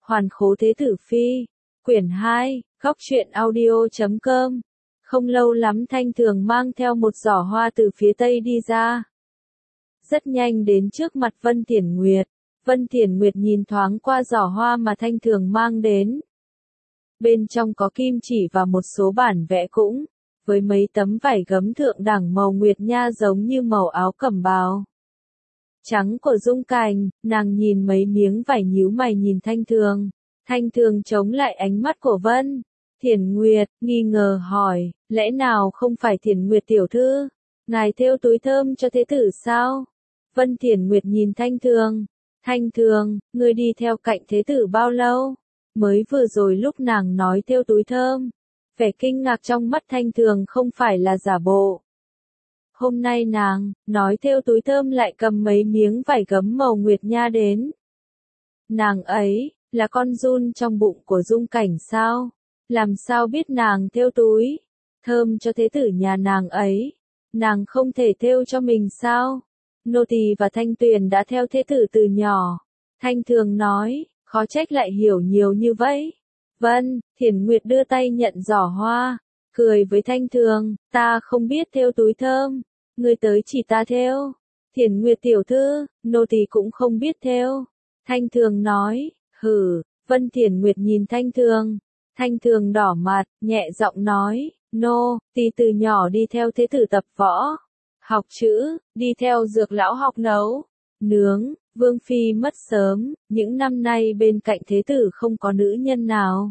Hoàn khố thế tử phi. Quyển 2, góc truyện audio.com. Không lâu lắm Thanh Thường mang theo một giỏ hoa từ phía tây đi ra. Rất nhanh đến trước mặt Vân Thiển Nguyệt. Vân Thiển Nguyệt nhìn thoáng qua giỏ hoa mà Thanh Thường mang đến. Bên trong có kim chỉ và một số bản vẽ cũng, với mấy tấm vải gấm thượng đẳng màu nguyệt nha giống như màu áo cẩm bào trắng của Dung Cảnh. Nàng nhìn mấy miếng vải nhíu mày nhìn Thanh Thường. Thanh Thường chống lại ánh mắt của Vân Thiển Nguyệt, nghi ngờ hỏi, lẽ nào không phải Thiển Nguyệt tiểu thư? Ngài thêu túi thơm cho thế tử sao? Vân Thiển Nguyệt nhìn Thanh Thường. Thanh Thường, ngươi đi theo cạnh thế tử bao lâu? Mới vừa rồi lúc nàng nói thêu túi thơm. Vẻ kinh ngạc trong mắt Thanh Thường không phải là giả bộ. Hôm nay nàng, nói thêu túi thơm lại cầm mấy miếng vải gấm màu nguyệt nha đến. Nàng ấy, là con giun trong bụng của Dung Cảnh sao? Làm sao biết nàng thêu túi thơm cho thế tử nhà nàng ấy? Nàng không thể thêu cho mình sao? Nô tỳ và Thanh Tuyền đã theo thế tử từ nhỏ. Thanh Thường nói, khó trách lại hiểu nhiều như vậy. Vân Thiển Nguyệt đưa tay nhận giỏ hoa, cười với Thanh Thường, ta không biết thêu túi thơm, ngươi tới chỉ ta thêu. Thiển Nguyệt tiểu thư, nô tỳ cũng không biết thêu. Thanh Thường nói, hử. Vân Thiển Nguyệt nhìn Thanh Thường. Thanh Thường đỏ mặt, nhẹ giọng nói, nô tỳ từ nhỏ đi theo thế tử tập võ, học chữ, đi theo Dược lão học nấu nướng. Vương phi mất sớm, những năm nay bên cạnh thế tử không có nữ nhân nào,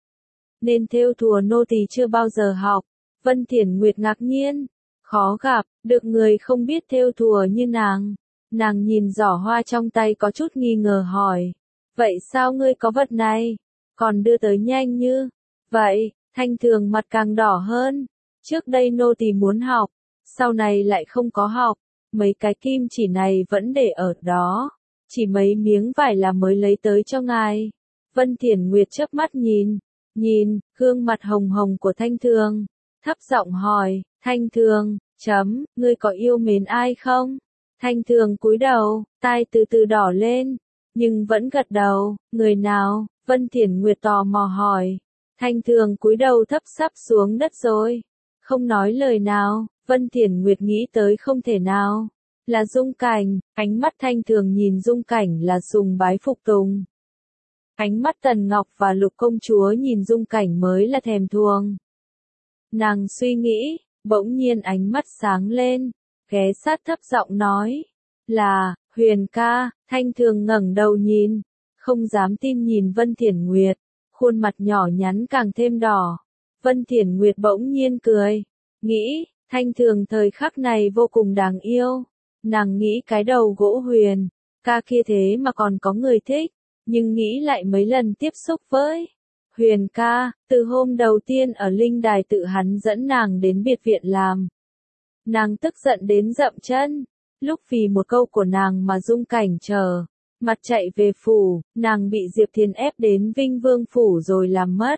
nên thêu thùa nô tỳ chưa bao giờ học. Vân Thiển Nguyệt ngạc nhiên, khó gặp được người không biết thêu thùa như nàng. Nàng nhìn giỏ hoa trong tay có chút nghi ngờ hỏi, vậy sao ngươi có vật này, còn đưa tới nhanh như vậy? Thanh Thường mặt càng đỏ hơn, trước đây nô tỳ muốn học, sau này lại không có học, mấy cái kim chỉ này vẫn để ở đó, chỉ mấy miếng vải là mới lấy tới cho ngài. Vân Thiển Nguyệt chớp mắt nhìn gương mặt hồng hồng của Thanh Thường, thấp giọng hỏi, Thanh Thường, ngươi có yêu mến ai không? Thanh Thường cúi đầu, tai từ từ đỏ lên, nhưng vẫn gật đầu, người nào? Vân Thiển Nguyệt tò mò hỏi. Thanh Thường cúi đầu thấp sắp xuống đất rồi, không nói lời nào. Vân Thiển Nguyệt nghĩ tới không thể nào là Dung Cảnh, ánh mắt Thanh Thường nhìn Dung Cảnh là sùng bái phục tùng. Ánh mắt Tần Ngọc và Lục công chúa nhìn Dung Cảnh mới là thèm thuồng. Nàng suy nghĩ, bỗng nhiên ánh mắt sáng lên, ghé sát thấp giọng nói, là Huyền ca. Thanh Thường ngẩng đầu nhìn, không dám tin nhìn Vân Thiển Nguyệt, khuôn mặt nhỏ nhắn càng thêm đỏ. Vân Thiển Nguyệt bỗng nhiên cười, nghĩ, Thanh Thường thời khắc này vô cùng đáng yêu. Nàng nghĩ cái đầu gỗ Huyền ca kia thế mà còn có người thích, nhưng nghĩ lại mấy lần tiếp xúc với Huyền ca, từ hôm đầu tiên ở linh đài tự hắn dẫn nàng đến biệt viện làm. Nàng tức giận đến dậm chân, lúc vì một câu của nàng mà Dung Cảnh chờ mặt chạy về phủ, nàng bị Diệp Thiền ép đến Vinh Vương phủ rồi làm mất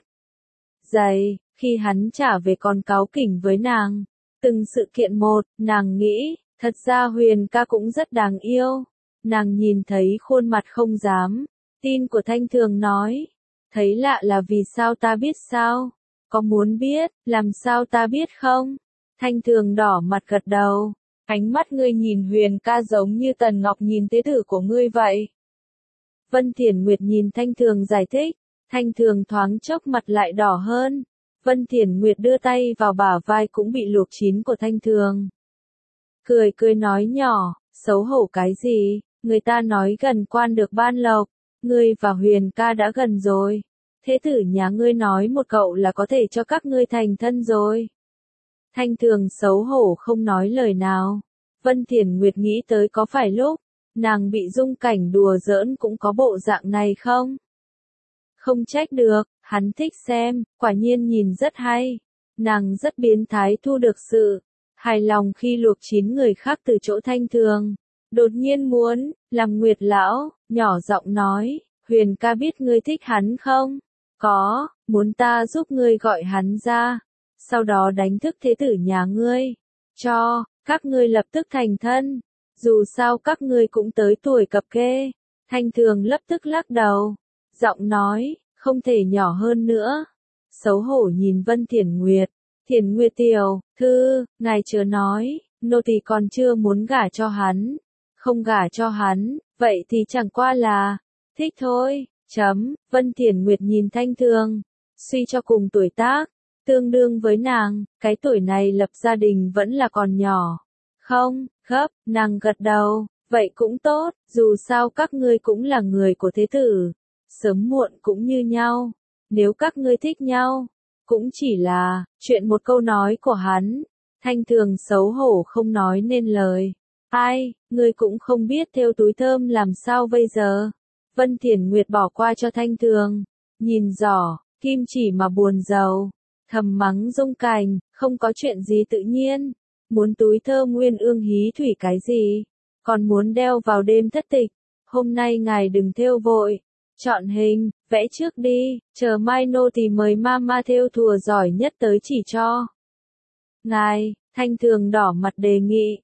giày, khi hắn trả về còn cáu kỉnh với nàng. Từng sự kiện một, nàng nghĩ, thật ra Huyền ca cũng rất đáng yêu. Nàng nhìn thấy khuôn mặt không dám tin của Thanh Thường nói, thấy lạ là vì sao ta biết sao? Có muốn biết, làm sao ta biết không? Thanh Thường đỏ mặt gật đầu, ánh mắt ngươi nhìn Huyền ca giống như Tần Ngọc nhìn tế tử của ngươi vậy. Vân Thiển Nguyệt nhìn Thanh Thường giải thích, Thanh Thường thoáng chốc mặt lại đỏ hơn. Vân Thiển Nguyệt đưa tay vào bả vai cũng bị luộc chín của Thanh Thường. Cười nói nhỏ, xấu hổ cái gì, người ta nói gần quan được ban lộc, ngươi và Huyền ca đã gần rồi. Thế tử nhà ngươi nói một cậu là có thể cho các ngươi thành thân rồi. Thanh Thường xấu hổ không nói lời nào. Vân Thiển Nguyệt nghĩ tới có phải lúc nàng bị Dung Cảnh đùa giỡn cũng có bộ dạng này không? Không trách được, hắn thích xem, quả nhiên nhìn rất hay. Nàng rất biến thái thu được sự hài lòng khi luộc chín người khác từ chỗ Thanh Thường. Đột nhiên muốn làm Nguyệt lão, nhỏ giọng nói, Huyền ca biết ngươi thích hắn không? Có, muốn ta giúp ngươi gọi hắn ra, sau đó đánh thức thế tử nhà ngươi, cho các ngươi lập tức thành thân. Dù sao các ngươi cũng tới tuổi cập kê. Thanh Thường lập tức lắc đầu. giọng nói, không thể nhỏ hơn nữa. Xấu hổ nhìn Vân Thiển Nguyệt. Thiển Nguyệt tiểu thư, ngài chớ nói, nô tỳ còn chưa muốn gả cho hắn. Không gả cho hắn, vậy thì chẳng qua là thích thôi. Vân Thiển Nguyệt nhìn Thanh Thường, suy cho cùng tuổi tác, tương đương với nàng, cái tuổi này lập gia đình vẫn là còn nhỏ. Không, gấp, nàng gật đầu, vậy cũng tốt, dù sao các ngươi cũng là người của thế tử, sớm muộn cũng như nhau, nếu các ngươi thích nhau, cũng chỉ là chuyện một câu nói của hắn. Thanh Thường xấu hổ không nói nên lời. Ai, ngươi cũng không biết thêu túi thơm làm sao bây giờ. Vân Thiển Nguyệt bỏ qua cho Thanh Thường, nhìn giỏ, kim chỉ mà buồn rầu, thầm mắng Dung Cảnh, không có chuyện gì tự nhiên, muốn túi thơm nguyên ương hí thủy cái gì, còn muốn đeo vào đêm thất tịch, hôm nay ngài đừng thêu vội, chọn hình, vẽ trước đi, chờ mai nô thì mời mama thêu thùa giỏi nhất tới chỉ cho. Ngài, Thanh Thường đỏ mặt đề nghị,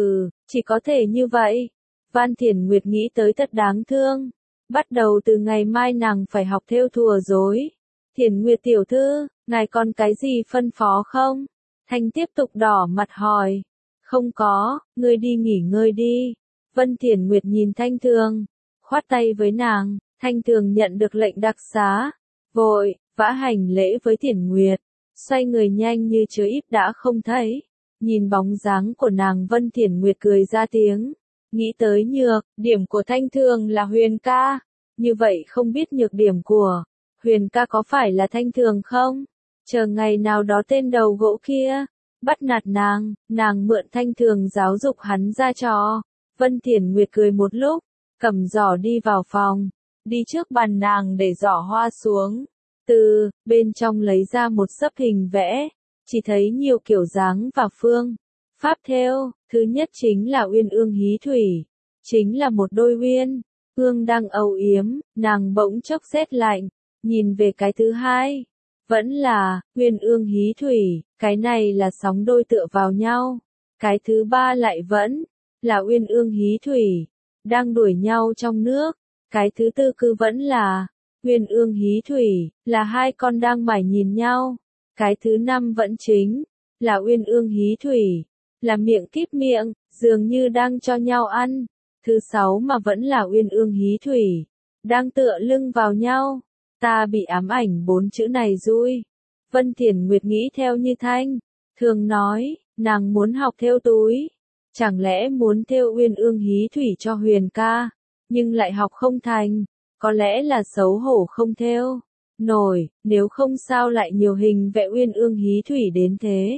chỉ có thể như vậy. Vân Thiển Nguyệt nghĩ tới thật đáng thương. Bắt đầu từ ngày mai nàng phải học thêu thùa rối. Thiển Nguyệt tiểu thư, ngài còn cái gì phân phó không? Thanh tiếp tục đỏ mặt hỏi. Không có, ngươi đi nghỉ ngơi đi. Vân Thiển Nguyệt nhìn Thanh Thường, khoát tay với nàng. Thanh Thường nhận được lệnh đặc xá, vội vã hành lễ với Thiển Nguyệt, xoay người nhanh như chớp đã không thấy. Nhìn bóng dáng của nàng, Vân Thiển Nguyệt cười ra tiếng, nghĩ tới nhược điểm của Thanh Thường là Huyền ca, như vậy không biết nhược điểm của Huyền ca có phải là Thanh Thường không? Chờ ngày nào đó tên đầu gỗ kia bắt nạt nàng mượn Thanh Thường giáo dục hắn ra trò. Vân Thiển Nguyệt cười một lúc, cầm giỏ đi vào phòng, đi trước bàn nàng để giỏ hoa xuống, từ bên trong lấy ra một xấp hình vẽ, chỉ thấy nhiều kiểu dáng và phương pháp thêu. Thứ nhất chính là uyên ương hí thủy, chính là một đôi uyên ương đang âu yếm, nàng bỗng chốc rét lạnh, nhìn về cái thứ hai, vẫn là uyên ương hí thủy, cái này là sóng đôi tựa vào nhau. Cái thứ ba lại vẫn là uyên ương hí thủy, đang đuổi nhau trong nước. Cái thứ tư cứ vẫn là uyên ương hí thủy, là hai con đang mải nhìn nhau. Cái thứ năm vẫn chính là uyên ương hí thủy, là miệng kíp miệng, dường như đang cho nhau ăn. Thứ sáu mà vẫn là uyên ương hí thủy, đang tựa lưng vào nhau. Ta bị ám ảnh 4 chữ này rồi. Vân Thiển Nguyệt nghĩ theo như Thanh Thường nói, nàng muốn học thêu túi, chẳng lẽ muốn thêu uyên ương hí thủy cho Huyền ca, nhưng lại học không thành, có lẽ là xấu hổ không thêu nổi, nếu không sao lại nhiều hình vẽ uyên ương hí thủy đến thế.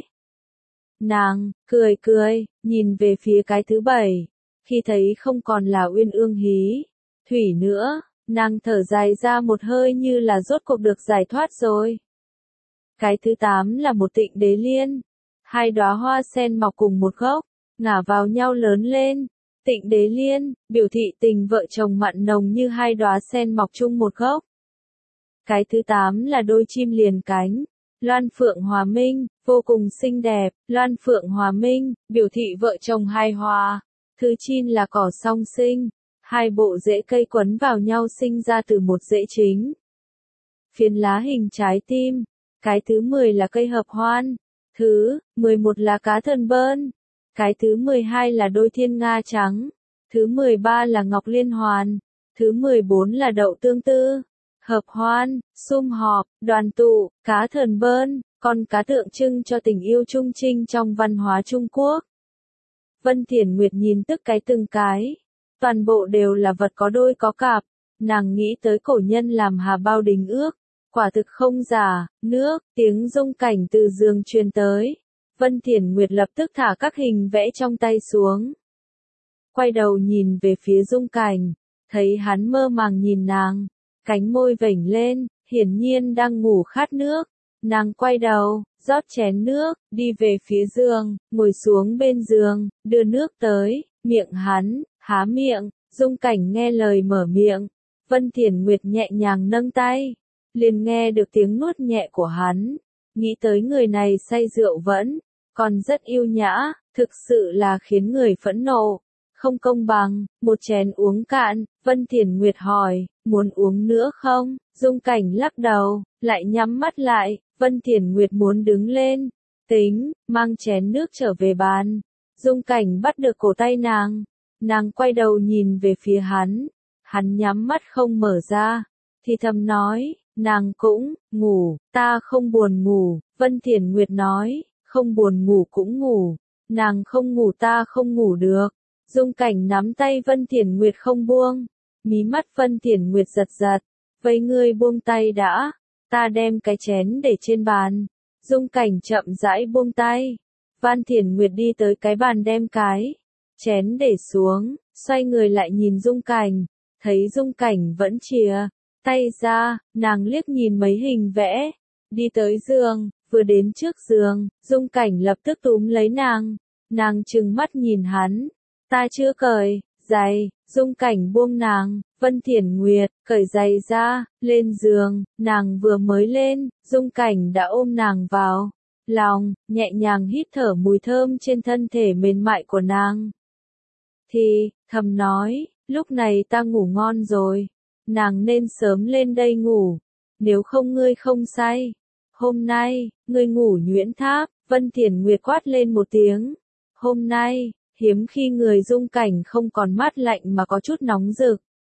Nàng cười, nhìn về phía cái thứ 7, khi thấy không còn là uyên ương hí thủy nữa, nàng thở dài ra một hơi như là rốt cuộc được giải thoát rồi. Cái thứ 8 là một tịnh đế liên, hai đóa hoa sen mọc cùng một gốc, ngả vào nhau lớn lên. Tịnh đế liên, biểu thị tình vợ chồng mặn nồng như hai đóa sen mọc chung một gốc. Cái thứ 8 là đôi chim liền cánh, loan phượng hòa minh, vô cùng xinh đẹp. Loan phượng hòa minh, biểu thị vợ chồng hài hòa. Thứ 9 là cỏ song sinh, hai bộ rễ cây quấn vào nhau sinh ra từ một rễ chính. Phiến lá hình trái tim. Cái thứ 10 là cây hợp hoan. Thứ 11 là cá thần bơn. Cái thứ 12 là đôi thiên nga trắng. Thứ 13 là ngọc liên hoàn. Thứ 14 là đậu tương tư. Hợp hoan, sum họp, đoàn tụ, cá thần bơn, con cá tượng trưng cho tình yêu trung trinh trong văn hóa Trung Quốc. Vân Thiển Nguyệt nhìn tức cái từng cái. Toàn bộ đều là vật có đôi có cặp. Nàng nghĩ tới cổ nhân làm Hà Bao Đình ước. Quả thực không giả, nước, tiếng Dung Cảnh từ giường truyền tới. Vân Thiển Nguyệt lập tức thả các hình vẽ trong tay xuống. Quay đầu nhìn về phía Dung Cảnh, thấy hắn mơ màng nhìn nàng, cánh môi vểnh lên, hiển nhiên đang ngủ khát nước. Nàng quay đầu, rót chén nước, đi về phía giường, ngồi xuống bên giường, đưa nước tới, miệng hắn, há miệng, Dung Cảnh nghe lời mở miệng. Vân Thiển Nguyệt nhẹ nhàng nâng tay, liền nghe được tiếng nuốt nhẹ của hắn, nghĩ tới người này say rượu vẫn còn rất yêu nhã, thực sự là khiến người phẫn nộ. không công bằng, một chén uống cạn, Vân Thiển Nguyệt hỏi, muốn uống nữa không? Dung Cảnh lắc đầu, lại nhắm mắt lại, Vân Thiển Nguyệt muốn đứng lên, tính, mang chén nước trở về bàn. Dung Cảnh bắt được cổ tay nàng quay đầu nhìn về phía hắn nhắm mắt không mở ra, thì thầm nói, nàng cũng, ngủ, ta không buồn ngủ, Vân Thiển Nguyệt nói, không buồn ngủ cũng ngủ, nàng không ngủ ta không ngủ được. Dung Cảnh nắm tay Vân Thiển Nguyệt không buông, mí mắt Vân Thiển Nguyệt giật giật, vậy ngươi buông tay đã, ta đem cái chén để trên bàn. Dung Cảnh chậm rãi buông tay, Vân Thiển Nguyệt đi tới cái bàn đem cái chén để xuống, xoay người lại nhìn Dung Cảnh, thấy Dung Cảnh vẫn chìa tay ra, nàng liếc nhìn mấy hình vẽ, đi tới giường, vừa đến trước giường, Dung Cảnh lập tức túm lấy nàng trừng mắt nhìn hắn, ta chưa cởi giày, Dung Cảnh buông nàng, Vân Thiển Nguyệt cởi giày ra, lên giường, nàng vừa mới lên, Dung Cảnh đã ôm nàng vào lòng, nhẹ nhàng hít thở mùi thơm trên thân thể mềm mại của nàng. Thì, thầm nói, lúc này ta ngủ ngon rồi, nàng nên sớm lên đây ngủ, nếu không ngươi không say. Hôm nay, ngươi ngủ nhuyễn tháp, Vân Thiển Nguyệt quát lên một tiếng. Hôm nay, hiếm khi người Dung Cảnh không còn mát lạnh mà có chút nóng rực.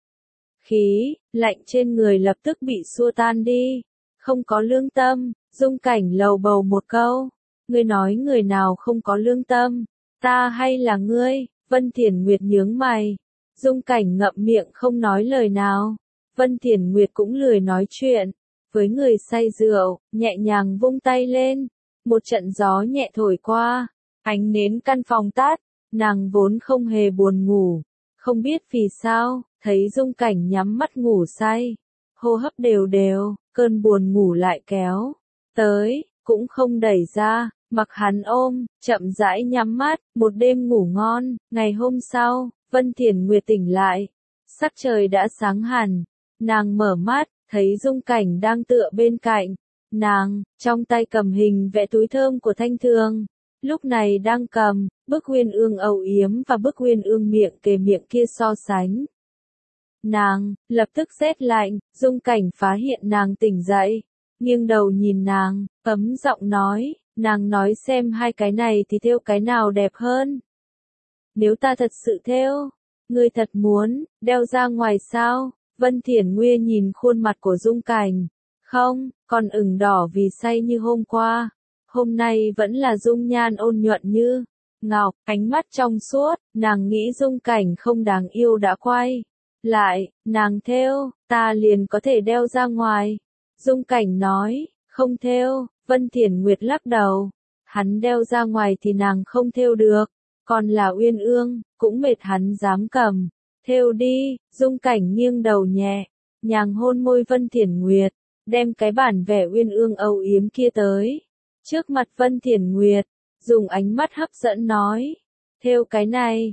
Khí lạnh trên người lập tức bị xua tan đi, không có lương tâm, Dung Cảnh lầu bầu một câu. Ngươi nói người nào không có lương tâm, ta hay là ngươi? Vân Thiển Nguyệt nhướng mày. Dung Cảnh ngậm miệng không nói lời nào. Vân Thiển Nguyệt cũng lười nói chuyện. Với người say rượu, nhẹ nhàng vung tay lên. Một trận gió nhẹ thổi qua. Ánh nến căn phòng tắt. Nàng vốn không hề buồn ngủ. Không biết vì sao, thấy Dung Cảnh nhắm mắt ngủ say. Hô hấp đều đều, cơn buồn ngủ lại kéo tới, cũng không đẩy ra. Mặc hắn ôm, chậm rãi nhắm mắt, một đêm ngủ ngon. Ngày hôm sau, Vân Thiển Nguyệt tỉnh lại. Sắc trời đã sáng hẳn. Nàng mở mắt, thấy Dung Cảnh đang tựa bên cạnh. Nàng, trong tay cầm hình vẽ túi thơm của Thanh Thường. Lúc này đang cầm, bức Uyên Ương âu yếm và bức Uyên Ương miệng kề miệng kia so sánh. Nàng, lập tức rét lạnh, Dung Cảnh phá hiện nàng tỉnh dậy. Nghiêng đầu nhìn nàng, ấm giọng nói. Nàng nói xem hai cái này thì thêu cái nào đẹp hơn. Nếu ta thật sự thêu, ngươi thật muốn, đeo ra ngoài sao? Vân Thiển Nguyệt nhìn khuôn mặt của Dung Cảnh. Không, còn ửng đỏ vì say như hôm qua. Hôm nay vẫn là dung nhan ôn nhuận như ngọc, ánh mắt trong suốt, nàng nghĩ Dung Cảnh không đáng yêu đã quay lại, nàng thêu, ta liền có thể đeo ra ngoài. Dung Cảnh nói, không thêu. Vân Thiển Nguyệt lắc đầu, hắn đeo ra ngoài thì nàng không thêu được, còn là Uyên Ương, cũng mệt hắn dám cầm, thêu đi. Dung Cảnh nghiêng đầu nhẹ, nhàng hôn môi Vân Thiển Nguyệt, đem cái bản vẽ Uyên Ương âu yếm kia tới trước mặt Vân Thiển Nguyệt, dùng ánh mắt hấp dẫn nói, thêu cái này.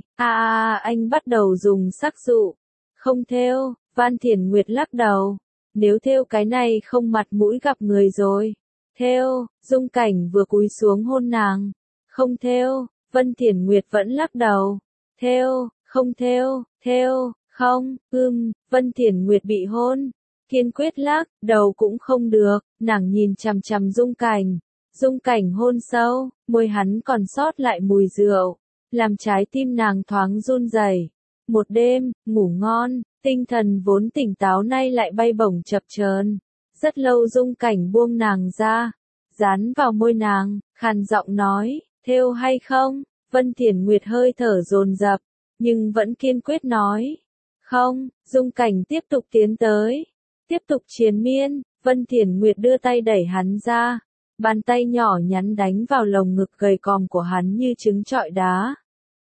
Anh bắt đầu dùng sắc dụ, không thêu. Vân Thiển Nguyệt lắc đầu, nếu thêu cái này không mặt mũi gặp người rồi. Thêu. Dung Cảnh vừa cúi xuống hôn nàng. Không thêu. Vân Thiển Nguyệt vẫn lắc đầu. Thêu, không thêu, thêu, không, Vân Thiển Nguyệt bị hôn, kiên quyết lắc đầu cũng không được, nàng nhìn chằm chằm Dung Cảnh. Dung Cảnh hôn sâu, môi hắn còn sót lại mùi rượu, làm trái tim nàng thoáng run rẩy. Một đêm, ngủ ngon, tinh thần vốn tỉnh táo nay lại bay bổng chập chờn. Rất lâu Dung Cảnh buông nàng ra, dán vào môi nàng, khàn giọng nói, thêu hay không? Vân Thiển Nguyệt hơi thở dồn dập, nhưng vẫn kiên quyết nói, không. Dung Cảnh tiếp tục tiến tới, tiếp tục triền miên. Vân Thiển Nguyệt đưa tay đẩy hắn ra, bàn tay nhỏ nhắn đánh vào lồng ngực gầy còm của hắn như trứng trọi đá.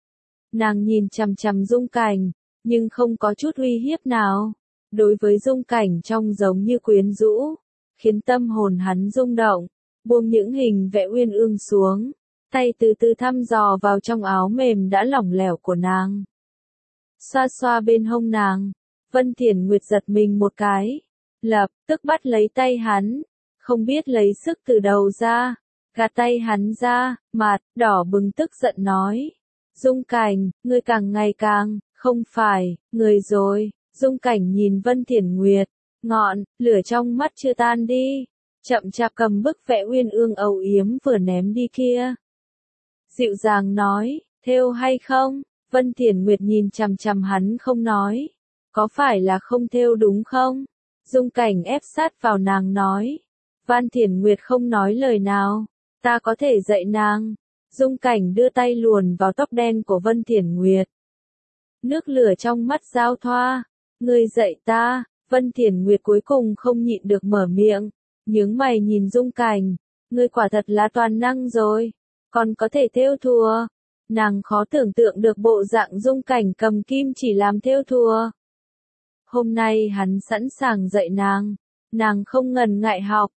Nàng nhìn chằm chằm Dung Cảnh, nhưng không có chút uy hiếp nào. Đối với Dung Cảnh trông giống như quyến rũ, khiến tâm hồn hắn rung động, buông những hình vẽ Uyên Ương xuống, tay từ từ thăm dò vào trong áo mềm đã lỏng lẻo của nàng. Xoa xoa bên hông nàng, Vân Thiển Nguyệt giật mình một cái, lập tức bắt lấy tay hắn, không biết lấy sức từ đầu ra, gạt tay hắn ra, mặt đỏ bừng tức giận nói, Dung Cảnh, ngươi càng ngày càng, không phải, người rồi. Dung Cảnh nhìn Vân Thiển Nguyệt, ngọn, lửa trong mắt chưa tan đi. Chậm chạp cầm bức vẽ uyên ương âu yếm vừa ném đi kia. Dịu dàng nói, thêu hay không? Vân Thiển Nguyệt nhìn chằm chằm hắn không nói. Có phải là không thêu đúng không? Dung Cảnh ép sát vào nàng nói. Vân Thiển Nguyệt không nói lời nào. Ta có thể dạy nàng. Dung Cảnh đưa tay luồn vào tóc đen của Vân Thiển Nguyệt. Nước lửa trong mắt giao thoa. Ngươi dạy ta. Vân Thiển Nguyệt cuối cùng không nhịn được mở miệng. Nhướng mày nhìn Dung Cảnh. Ngươi quả thật là toàn năng rồi. Còn có thể thêu thùa. Nàng khó tưởng tượng được bộ dạng Dung Cảnh cầm kim chỉ làm thêu thùa. Hôm nay hắn sẵn sàng dạy nàng. Nàng không ngần ngại học.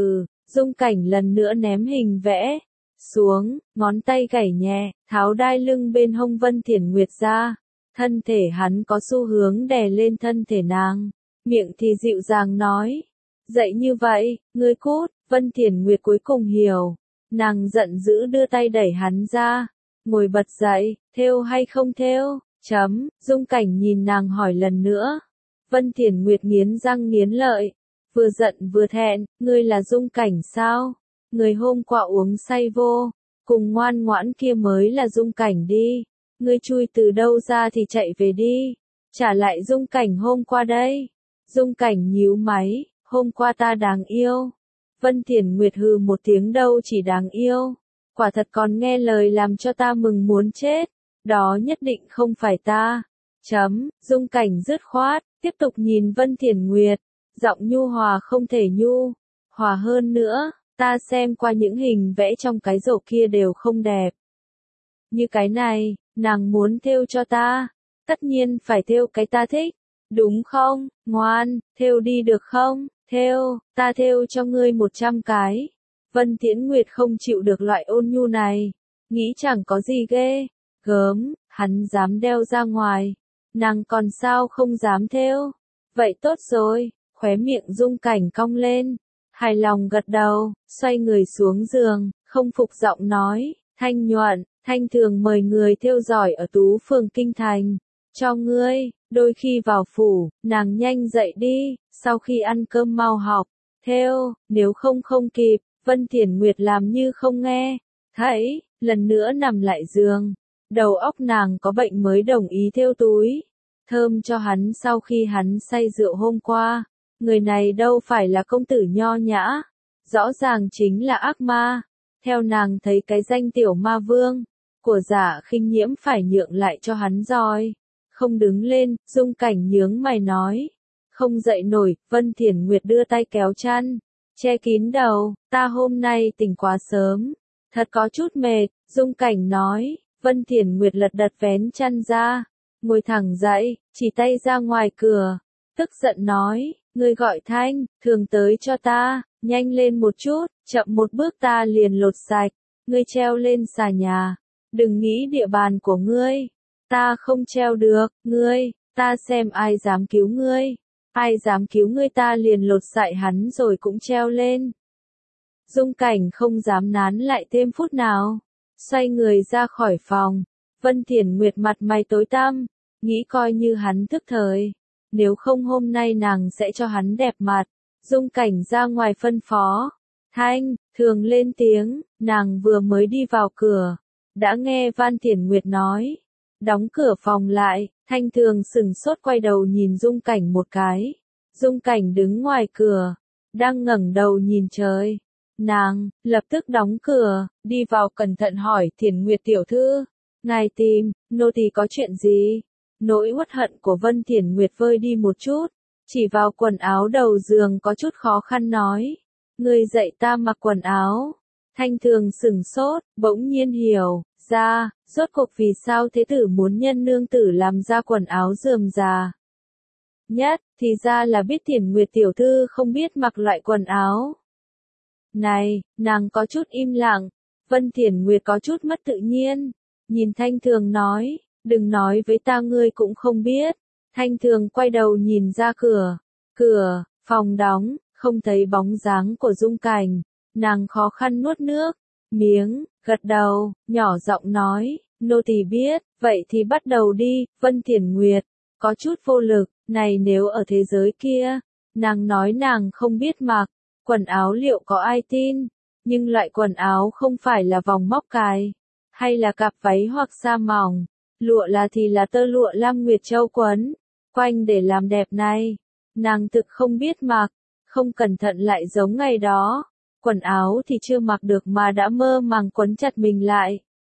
Dung Cảnh lần nữa ném hình vẽ xuống, ngón tay gảy nhẹ, tháo đai lưng bên hông Vân Thiển Nguyệt ra. Thân thể hắn có xu hướng đè lên thân thể nàng, miệng thì dịu dàng nói. Dạy như vậy, ngươi cút. Vân Thiển Nguyệt cuối cùng hiểu. Nàng giận dữ đưa tay đẩy hắn ra. Ngồi bật dậy, thêu hay không thêu? Dung Cảnh nhìn nàng hỏi lần nữa. Vân Thiển Nguyệt nghiến răng nghiến lợi. Vừa giận vừa thẹn, ngươi là Dung Cảnh sao? Người hôm qua uống say vô, cùng ngoan ngoãn kia mới là Dung Cảnh đi. Ngươi chui từ đâu ra thì chạy về đi. Trả lại Dung Cảnh hôm qua đây. Dung Cảnh nhíu máy, hôm qua ta đáng yêu. Vân Thiển Nguyệt hừ một tiếng đâu chỉ đáng yêu. Quả thật còn nghe lời làm cho ta mừng muốn chết. Đó nhất định không phải ta. Dung Cảnh dứt khoát, tiếp tục nhìn Vân Thiển Nguyệt. Giọng nhu hòa không thể nhu hòa hơn nữa. Ta xem qua những hình vẽ trong cái rổ kia đều không đẹp. Như cái này, nàng muốn thêu cho ta. Tất nhiên phải thêu cái ta thích. Đúng không? Ngoan, thêu đi được không? Thêu, ta thêu cho ngươi 100 cái. Vân Thiển Nguyệt không chịu được loại ôn nhu này. Nghĩ chẳng có gì ghê. Gớm, hắn dám đeo ra ngoài. Nàng còn sao không dám thêu. Vậy tốt rồi. Khóe miệng Dung Cảnh cong lên. Hài lòng gật đầu, xoay người xuống giường, không phục giọng nói. Thanh Nhuận, Thanh Thường mời người thêu giỏi ở Tú Phường Kinh Thành. Cho ngươi, đôi khi vào phủ, nàng nhanh dậy đi, sau khi ăn cơm mau học. Thêu, nếu không kịp. Vân Thiển Nguyệt làm như không nghe. Thấy, lần nữa nằm lại giường. Đầu óc nàng có bệnh mới đồng ý thêu túi thơm cho hắn sau khi hắn say rượu hôm qua. Người này đâu phải là công tử nho nhã. Rõ ràng chính là ác ma. Theo nàng thấy cái danh tiểu ma vương của Giả Khinh Nhiễm phải nhượng lại cho hắn rồi. Không đứng lên, Dung Cảnh nhướng mày nói. Không dậy nổi. Vân Thiển Nguyệt đưa tay kéo chăn che kín đầu. Ta hôm nay tỉnh quá sớm. Thật có chút mệt. Dung Cảnh nói. Vân Thiển Nguyệt lật đật vén chăn ra. Ngồi thẳng dậy, chỉ tay ra ngoài cửa. Tức giận nói. Ngươi gọi Thanh Thường tới cho ta. Nhanh lên một chút. Chậm một bước ta liền lột sạch. Ngươi treo lên xà nhà. Đừng nghĩ địa bàn của ngươi. Ta không treo được. Ngươi, ta xem ai dám cứu ngươi. Ai dám cứu ngươi ta liền lột sạch hắn rồi cũng treo lên. Dung Cảnh không dám nán lại thêm phút nào. Xoay người ra khỏi phòng. Vân Thiển Nguyệt mặt mày tối tăm. Nghĩ coi như hắn thức thời. Nếu không hôm nay nàng sẽ cho hắn đẹp mặt. Dung Cảnh ra ngoài phân phó. Thanh Thường lên tiếng. Nàng vừa mới đi vào cửa. Đã nghe Vân Thiển Nguyệt nói. Đóng cửa phòng lại. Thanh Thường sừng sốt quay đầu nhìn Dung Cảnh một cái. Dung Cảnh đứng ngoài cửa. Đang ngẩng đầu nhìn trời. Nàng lập tức đóng cửa. Đi vào cẩn thận hỏi Thiển Nguyệt tiểu thư. Ngài tìm, nô tỳ có chuyện gì? Nỗi uất hận của Vân Thiển Nguyệt vơi đi một chút. Chỉ vào quần áo đầu giường có chút khó khăn nói. Ngươi dạy ta mặc quần áo. Thanh Thường sừng sốt, bỗng nhiên hiểu ra, rốt cuộc vì sao thế tử muốn nhân nương tử làm ra quần áo rườm rà. Nhất, thì ra là biết Thiển Nguyệt tiểu thư không biết mặc loại quần áo này. Nàng có chút im lặng. Vân Thiển Nguyệt có chút mất tự nhiên. Nhìn Thanh Thường nói. Đừng nói với ta ngươi cũng không biết. Thanh Thường quay đầu nhìn ra cửa. Cửa phòng đóng, không thấy bóng dáng của Dung Cảnh. Nàng khó khăn nuốt nước miếng, gật đầu, nhỏ giọng nói. Nô tỳ biết, vậy thì bắt đầu đi, Vân Thiển Nguyệt, có chút vô lực, này nếu ở thế giới kia, nàng nói nàng không biết mặc, quần áo liệu có ai tin, nhưng loại quần áo không phải là vòng móc cài, hay là cạp váy hoặc sa mỏng, lụa là thì là tơ lụa Lam Nguyệt Châu quấn, quanh để làm đẹp này, nàng thực không biết mặc, không cẩn thận lại giống ngày đó, quần áo thì chưa mặc được mà đã mơ màng quấn chặt mình lại.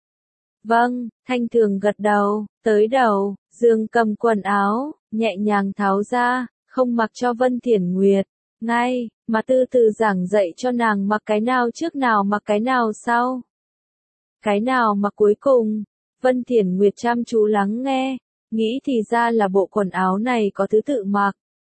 Vâng, Thanh Thường gật đầu, tới đầu, giường cầm quần áo, nhẹ nhàng tháo ra, không mặc cho Vân Thiển Nguyệt, ngay, mà từ từ giảng dạy cho nàng mặc cái nào trước nào mặc cái nào sau. Cái nào mặc cuối cùng, Vân Thiển Nguyệt chăm chú lắng nghe, nghĩ thì ra là bộ quần áo này có thứ tự mặc.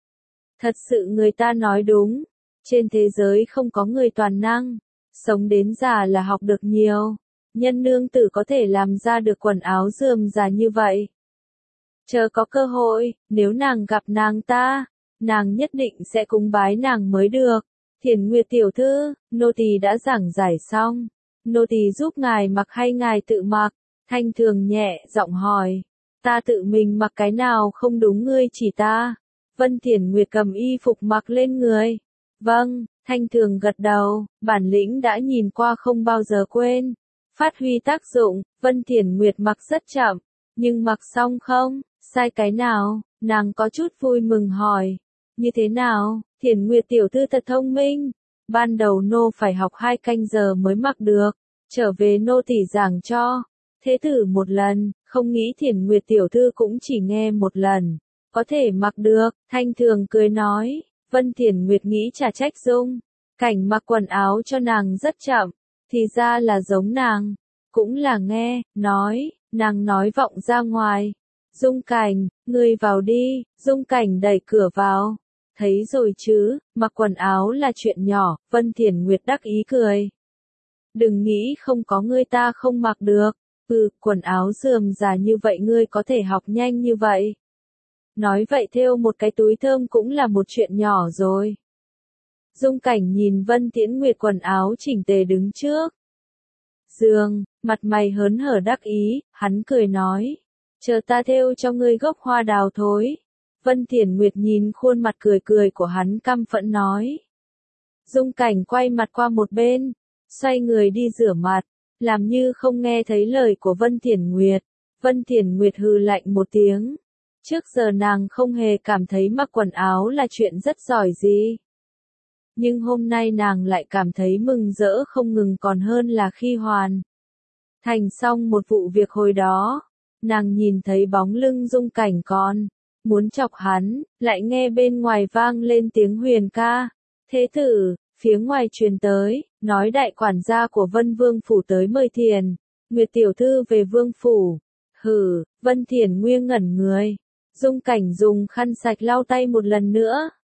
Thật sự người ta nói đúng, trên thế giới không có người toàn năng, sống đến già là học được nhiều. Nhân nương tử có thể làm ra được quần áo rườm rà như vậy. Chờ có cơ hội, nếu nàng gặp nàng ta, nàng nhất định sẽ cúng bái nàng mới được. Thiển Nguyệt tiểu thư, nô tỳ đã giảng giải xong. Nô tỳ giúp ngài mặc hay ngài tự mặc? Thanh Thường nhẹ giọng hỏi. Ta tự mình mặc cái nào không đúng ngươi chỉ ta. Vân Thiển Nguyệt cầm y phục mặc lên người. Vâng, Thanh Thường gật đầu, bản lĩnh đã nhìn qua không bao giờ quên. Phát huy tác dụng, Vân Thiển Nguyệt mặc rất chậm, nhưng mặc xong không, sai cái nào, nàng có chút vui mừng hỏi. Như thế nào, Thiển Nguyệt tiểu thư thật thông minh, ban đầu nô phải học 2 canh giờ mới mặc được, trở về nô tỉ giảng cho, thế thử một lần, không nghĩ Thiển Nguyệt tiểu thư cũng chỉ nghe một lần, có thể mặc được, Thanh Thường cười nói, Vân Thiển Nguyệt nghĩ chả trách Dung, Cảnh mặc quần áo cho nàng rất chậm. Thì ra là giống nàng, cũng là nghe, nói, nàng nói vọng ra ngoài. Dung Cảnh, ngươi vào đi, Dung Cảnh đẩy cửa vào. Thấy rồi chứ, mặc quần áo là chuyện nhỏ, Vân Thiển Nguyệt đắc ý cười. Đừng nghĩ không có ngươi ta không mặc được, quần áo rườm rà như vậy ngươi có thể học nhanh như vậy. Nói vậy thêu một cái túi thơm cũng là một chuyện nhỏ rồi. Dung Cảnh nhìn Vân Tiễn Nguyệt quần áo chỉnh tề đứng trước giường, mặt mày hớn hở đắc ý, hắn cười nói, chờ ta thêu cho ngươi gốc hoa đào thối. Vân Thiển Nguyệt nhìn khuôn mặt cười cười của hắn căm phẫn nói. Dung Cảnh quay mặt qua một bên, xoay người đi rửa mặt, làm như không nghe thấy lời của Vân Thiển Nguyệt. Vân Thiển Nguyệt hừ lạnh một tiếng. Trước giờ nàng không hề cảm thấy mặc quần áo là chuyện rất giỏi gì. Nhưng hôm nay nàng lại cảm thấy mừng rỡ không ngừng còn hơn là khi hoàn thành xong một vụ việc hồi đó. Nàng nhìn thấy bóng lưng Dung Cảnh còn muốn chọc hắn, lại nghe bên ngoài vang lên tiếng huyền ca. Thế tử, phía ngoài truyền tới, nói đại quản gia của Vân Vương Phủ tới mời Thiền Nguyệt tiểu thư về Vương Phủ. Hừ, Vân Thiển Nguyên ngẩn người. Dung Cảnh dùng khăn sạch lau tay một lần nữa.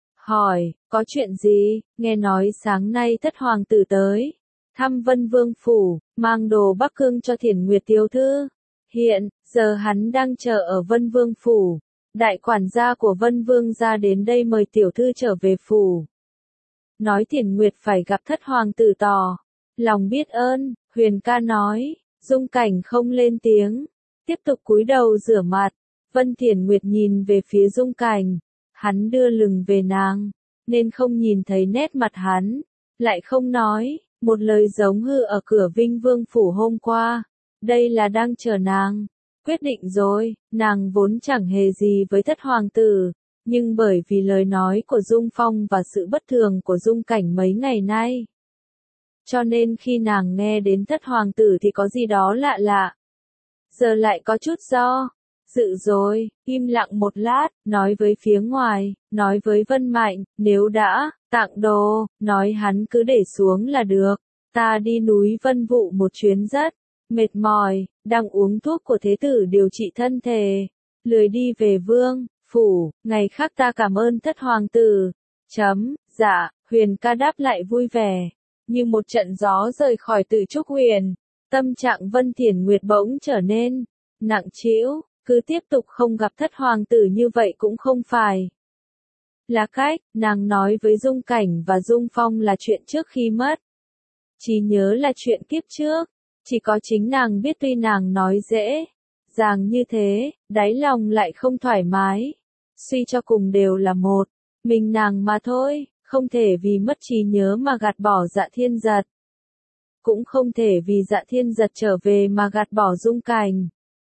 Hỏi, có chuyện gì, nghe nói sáng nay thất hoàng tử tới. Thăm Vân Vương Phủ, mang đồ Bắc Cương cho Thiển Nguyệt tiểu thư. Hiện, giờ hắn đang chờ ở Vân Vương Phủ. Đại quản gia của Vân Vương ra đến đây mời tiểu thư trở về phủ. Nói Thiển Nguyệt phải gặp thất hoàng tử tỏ lòng biết ơn, huyền ca nói. Dung Cảnh không lên tiếng, tiếp tục cúi đầu rửa mặt. Vân Thiển Nguyệt nhìn về phía Dung Cảnh, hắn đưa lưng về nàng, nên không nhìn thấy nét mặt hắn, lại không nói, một lời giống hư ở cửa Vinh Vương Phủ hôm qua. Đây là đang chờ nàng. Quyết định rồi, nàng vốn chẳng hề gì với thất hoàng tử, nhưng bởi vì lời nói của Dung Phong và sự bất thường của Dung Cảnh mấy ngày nay. Cho nên khi nàng nghe đến thất hoàng tử thì có gì đó lạ lạ. Giờ lại có chút do dự rồi, im lặng một lát, nói với phía ngoài, nói với Vân Mạnh, nếu đã tặng đồ, nói hắn cứ để xuống là được. Ta đi núi Vân Vụ một chuyến rất mệt mỏi, đang uống thuốc của thế tử điều trị thân thể, lười đi về Vương Phủ, ngày khác ta cảm ơn thất hoàng tử. Dạ, huyền ca đáp lại vui vẻ, như một trận gió rời khỏi Tử Trúc Huyền. Tâm trạng Vân Thiển Nguyệt bỗng trở nên nặng trĩu, cứ tiếp tục không gặp thất hoàng tử như vậy cũng không phải là cách. Nàng nói với Dung Cảnh và Dung Phong là chuyện trước khi mất. Chỉ nhớ là chuyện kiếp trước, Chỉ có chính nàng biết tuy nàng nói dễ dàng như thế, đáy lòng lại không thoải mái. Suy cho cùng đều là một mình nàng mà thôi, không thể vì mất trí nhớ mà gạt bỏ Dạ Thiên Giật. Cũng không thể vì Dạ Thiên Giật trở về mà gạt bỏ Dung Cảnh.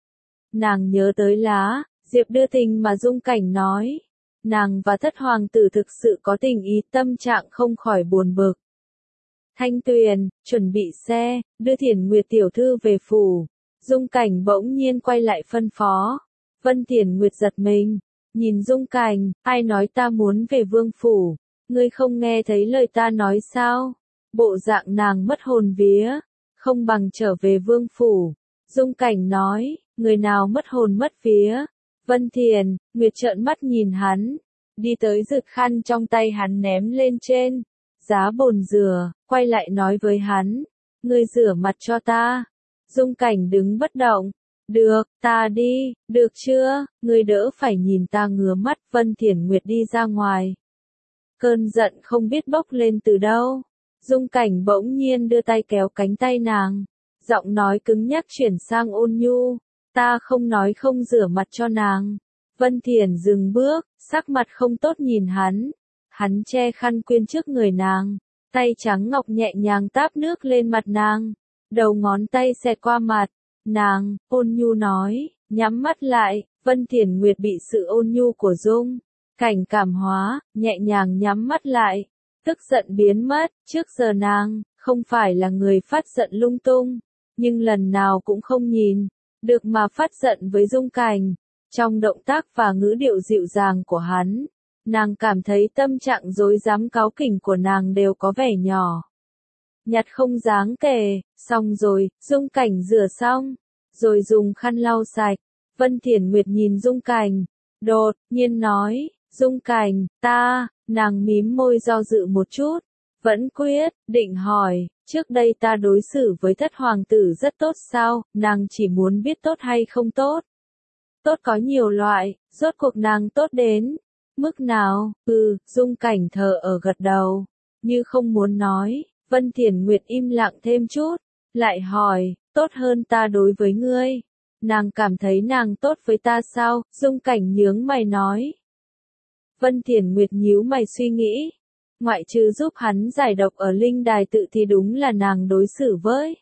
Nàng nhớ tới lá diệp đưa tình mà Dung Cảnh nói. Nàng và thất hoàng tử thực sự có tình ý, tâm trạng không khỏi buồn bực. Thanh Tuyền, chuẩn bị xe, đưa Thiển Nguyệt tiểu thư về phủ. Dung Cảnh bỗng nhiên quay lại phân phó. Vân Thiển Nguyệt giật mình, nhìn Dung Cảnh, ai nói ta muốn về vương phủ, ngươi không nghe thấy lời ta nói sao? Bộ dạng nàng mất hồn vía, không bằng trở về vương phủ. Dung Cảnh nói, người nào mất hồn mất vía? Vân Thiển Nguyệt trợn mắt nhìn hắn, đi tới giựt khăn trong tay hắn ném lên trên giá bồn rửa, quay lại nói với hắn, ngươi rửa mặt cho ta. Dung Cảnh đứng bất động, được, ta đi, được chưa, ngươi đỡ phải nhìn ta ngứa mắt. Vân Thiển Nguyệt đi ra ngoài. Cơn giận không biết bốc lên từ đâu. Dung Cảnh bỗng nhiên đưa tay kéo cánh tay nàng, giọng nói cứng nhắc chuyển sang ôn nhu, ta không nói không rửa mặt cho nàng. Vân Thiển dừng bước, sắc mặt không tốt nhìn hắn. Hắn che khăn quyên trước người nàng, tay trắng ngọc nhẹ nhàng táp nước lên mặt nàng, đầu ngón tay xẹt qua mặt nàng, ôn nhu nói, nhắm mắt lại. Vân Thiển Nguyệt bị sự ôn nhu của Dung Cảnh cảm hóa, nhẹ nhàng nhắm mắt lại, tức giận biến mất. Trước giờ nàng không phải là người phát giận lung tung, nhưng lần nào cũng không nhìn được mà phát giận với Dung Cảnh. Trong động tác và ngữ điệu dịu dàng của hắn, nàng cảm thấy tâm trạng rối rắm cáu kỉnh của nàng đều có vẻ nhỏ nhặt không đáng kể. Xong rồi, Dung Cảnh rửa xong, rồi dùng khăn lau sạch. Vân Thiển Nguyệt nhìn Dung Cảnh, đột nhiên nói, Dung Cảnh, nàng mím môi do dự một chút, vẫn quyết định hỏi, trước đây ta đối xử với thất hoàng tử rất tốt sao? Nàng chỉ muốn biết tốt hay không tốt. Tốt có nhiều loại, rốt cuộc nàng tốt đến mức nào? Dung Cảnh thờ ở gật đầu, như không muốn nói. Vân Thiển Nguyệt im lặng thêm chút, lại hỏi, tốt hơn ta đối với ngươi. Nàng cảm thấy nàng tốt với ta sao? Dung Cảnh nhướng mày nói. Vân Thiển Nguyệt nhíu mày suy nghĩ, ngoại trừ giúp hắn giải độc ở linh đài tự thì đúng là nàng đối xử với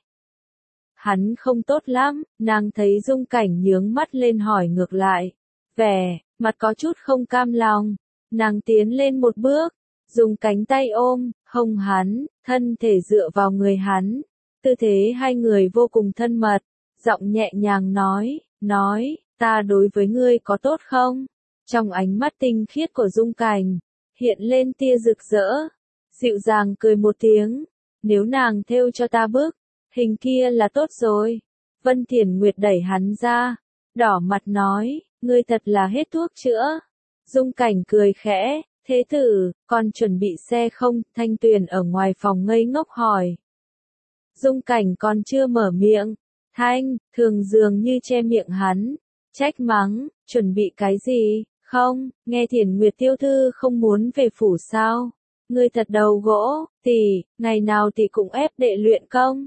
hắn không tốt lắm. Nàng thấy Dung Cảnh nhướng mắt lên hỏi ngược lại, vẻ mặt có chút không cam lòng. Nàng tiến lên một bước, dùng cánh tay ôm hông hắn, thân thể dựa vào người hắn, tư thế hai người vô cùng thân mật, giọng nhẹ nhàng nói, ta đối với ngươi có tốt không? Trong ánh mắt tinh khiết của Dung Cảnh, hiện lên tia rực rỡ, dịu dàng cười một tiếng, nếu nàng thêu cho ta bức hình kia là tốt rồi. Vân Thiển Nguyệt đẩy hắn ra, đỏ mặt nói, ngươi thật là hết thuốc chữa. Dung Cảnh cười khẽ, thế tử, còn chuẩn bị xe không? Thanh Tuyền ở ngoài phòng ngây ngốc hỏi. Dung Cảnh còn chưa mở miệng, Thanh Thường dường như che miệng hắn, trách mắng, chuẩn bị cái gì? Không, nghe Thiển Nguyệt tiểu thư không muốn về phủ sao? Ngươi thật đầu gỗ, tỷ, ngày nào tỷ cũng ép đệ luyện công.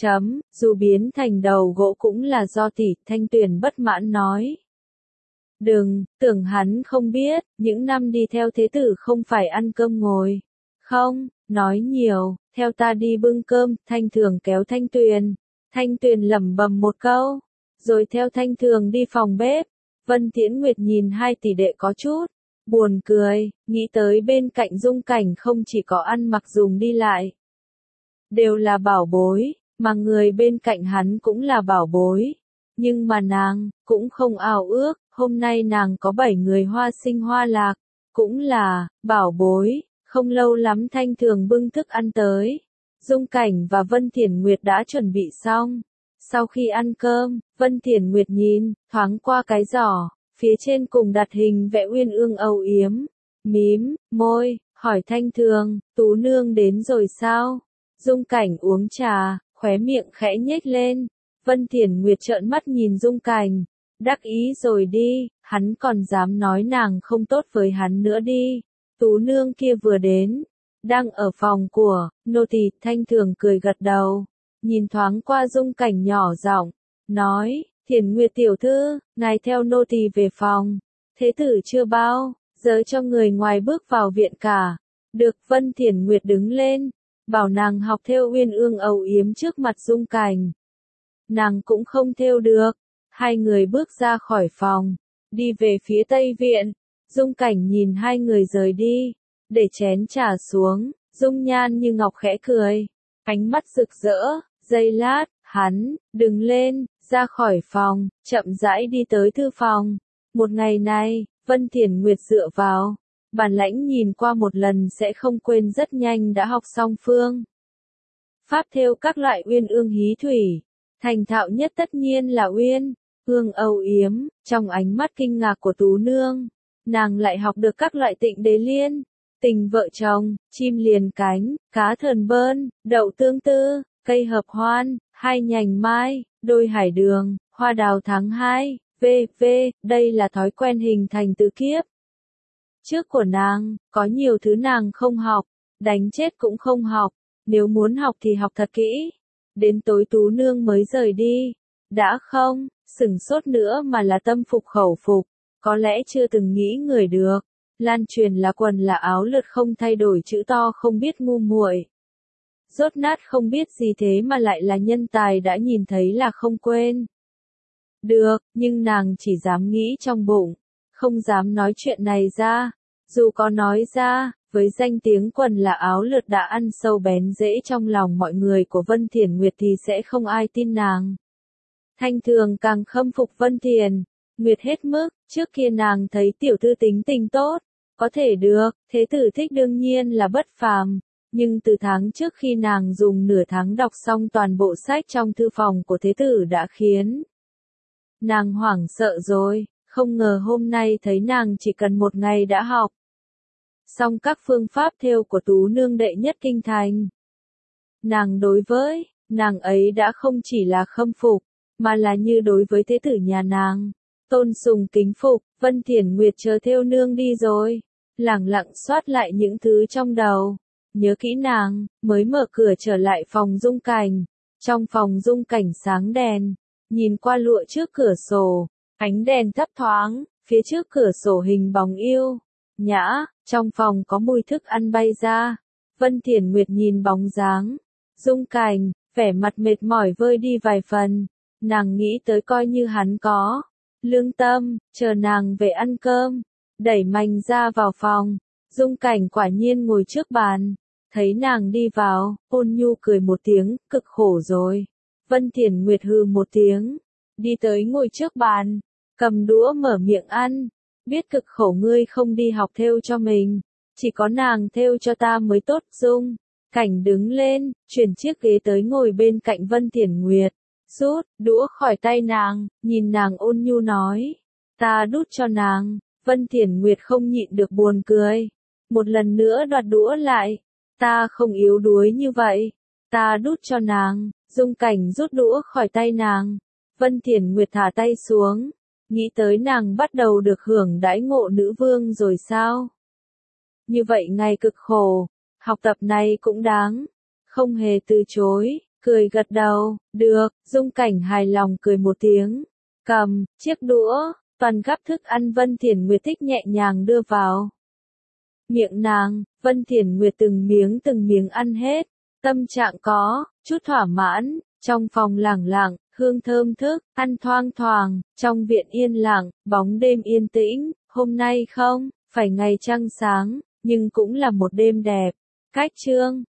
Dù biến thành đầu gỗ cũng là do tỷ. Thanh Tuyền bất mãn nói. Đừng, tưởng hắn không biết, những năm đi theo thế tử không phải ăn cơm ngồi. Không, nói nhiều, theo ta đi bưng cơm. Thanh Thường kéo Thanh Tuyền. Thanh Tuyền lẩm bẩm một câu, rồi theo Thanh Thường đi phòng bếp. Vân Tiễn Nguyệt nhìn hai tỷ đệ có chút buồn cười, nghĩ tới bên cạnh Dung Cảnh không chỉ có ăn mặc dùng đi lại, đều là bảo bối, mà người bên cạnh hắn cũng là bảo bối. Nhưng mà nàng cũng không ao ước, hôm nay nàng có 7 người hoa sinh hoa lạc, cũng là bảo bối. Không lâu lắm Thanh Thường bưng thức ăn tới. Dung Cảnh và Vân Thiển Nguyệt đã chuẩn bị xong. Sau khi ăn cơm, Vân Thiển Nguyệt nhìn thoáng qua cái giỏ, phía trên cùng đặt hình vẽ uyên ương âu yếm, mím môi, hỏi Thanh Thường, Tú nương đến rồi sao? Dung Cảnh uống trà, khóe miệng khẽ nhếch lên. Vân Thiển Nguyệt trợn mắt nhìn Dung Cảnh, đắc ý rồi đi, hắn còn dám nói nàng không tốt với hắn nữa đi. Tú nương kia vừa đến, đang ở phòng của nô tỳ. Thanh Thường cười gật đầu, nhìn thoáng qua Dung Cảnh nhỏ giọng, nói, Thiển Nguyệt tiểu thư, ngài theo nô tỳ về phòng. Thế tử chưa bao giờ cho người ngoài bước vào viện cả. Được, Vân Thiển Nguyệt đứng lên, bảo nàng học theo uyên ương âu yếm trước mặt Dung Cảnh. Nàng cũng không theo được. Hai người bước ra khỏi phòng, đi về phía Tây Viện. Dung Cảnh nhìn hai người rời đi, để chén trà xuống, dung nhan như ngọc khẽ cười, ánh mắt rực rỡ, giây lát, hắn, đứng lên, ra khỏi phòng, chậm rãi đi tới thư phòng. Một ngày này, Vân Thiển Nguyệt dựa vào bản lãnh nhìn qua một lần sẽ không quên rất nhanh đã học xong phương pháp thêu các loại uyên ương hí thủy. Thành thạo nhất tất nhiên là uyên ương âu yếm. Trong ánh mắt kinh ngạc của Tú Nương, nàng lại học được các loại tịnh đế liên, tình vợ chồng, chim liền cánh, cá thờn bơn, đậu tương tư, cây hợp hoan, hai nhành mai, đôi hải đường, hoa đào tháng 2, v.v. Đây là thói quen hình thành từ kiếp trước của nàng. Có nhiều thứ nàng không học, đánh chết cũng không học. Nếu muốn học thì học thật kỹ. Đến tối Tú Nương mới rời đi. Đã không sửng sốt nữa mà là tâm phục khẩu phục. Có lẽ chưa từng nghĩ người được. Lan truyền là quần là áo lượt không thay đổi chữ to không biết ngu muội. Rốt nát không biết gì thế mà lại là nhân tài đã nhìn thấy là không quên. Được, nhưng nàng chỉ dám nghĩ trong bụng, không dám nói chuyện này ra. Dù có nói ra, với danh tiếng quần là áo lượt đã ăn sâu bén rễ trong lòng mọi người của Vân Thiển Nguyệt thì sẽ không ai tin nàng. Thanh Thường càng khâm phục Vân Thiển Nguyệt hết mức. Trước kia nàng thấy tiểu thư tính tình tốt, có thể được, thế tử thích đương nhiên là bất phàm. Nhưng từ tháng trước khi nàng dùng nửa tháng đọc xong toàn bộ sách trong thư phòng của thế tử đã khiến nàng hoảng sợ rồi. Không ngờ hôm nay thấy nàng chỉ cần một ngày đã học xong các phương pháp thêu của Tú Nương đệ nhất kinh thành. Nàng đối với nàng ấy đã không chỉ là khâm phục, mà là như đối với thế tử nhà nàng, tôn sùng kính phục. Vân Thiển Nguyệt chờ thêu nương đi rồi, lẳng lặng soát lại những thứ trong đầu, nhớ kỹ nàng, mới mở cửa trở lại phòng Dung Cảnh. Trong phòng Dung Cảnh sáng đèn, nhìn qua lụa trước cửa sổ, ánh đèn thấp thoáng, phía trước cửa sổ hình bóng yêu nhã, trong phòng có mùi thức ăn bay ra. Vân Thiển Nguyệt nhìn bóng dáng Dung Cảnh, vẻ mặt mệt mỏi vơi đi vài phần. Nàng nghĩ tới coi như hắn có lương tâm, chờ nàng về ăn cơm, đẩy mạnh ra vào phòng. Dung Cảnh quả nhiên ngồi trước bàn, thấy nàng đi vào, ôn nhu cười một tiếng, cực khổ rồi. Vân Thiển Nguyệt hừ một tiếng, đi tới ngồi trước bàn, cầm đũa mở miệng ăn. Biết cực khổ ngươi không đi học thêu cho mình, chỉ có nàng thêu cho ta mới tốt. Dung Cảnh đứng lên, chuyển chiếc ghế tới ngồi bên cạnh Vân Thiển Nguyệt, rút đũa khỏi tay nàng, nhìn nàng ôn nhu nói, ta đút cho nàng. Vân Thiển Nguyệt không nhịn được buồn cười, một lần nữa đoạt đũa lại, ta không yếu đuối như vậy, ta đút cho nàng. Dung Cảnh rút đũa khỏi tay nàng, Vân Thiển Nguyệt thả tay xuống, nghĩ tới nàng bắt đầu được hưởng đãi ngộ nữ vương rồi sao? Như vậy ngày cực khổ, học tập này cũng đáng, không hề từ chối, cười gật đầu, được. Dung Cảnh hài lòng cười một tiếng, cầm chiếc đũa, toàn gắp thức ăn Vân Thiển Nguyệt thích nhẹ nhàng đưa vào miệng nàng. Vân Thiển Nguyệt từng miếng ăn hết, tâm trạng có chút thỏa mãn. Trong phòng lẳng lặng, hương thơm thức ăn thoang thoảng, trong viện yên lặng, bóng đêm yên tĩnh. Hôm nay không phải ngày trăng sáng, nhưng cũng là một đêm đẹp. Cách chương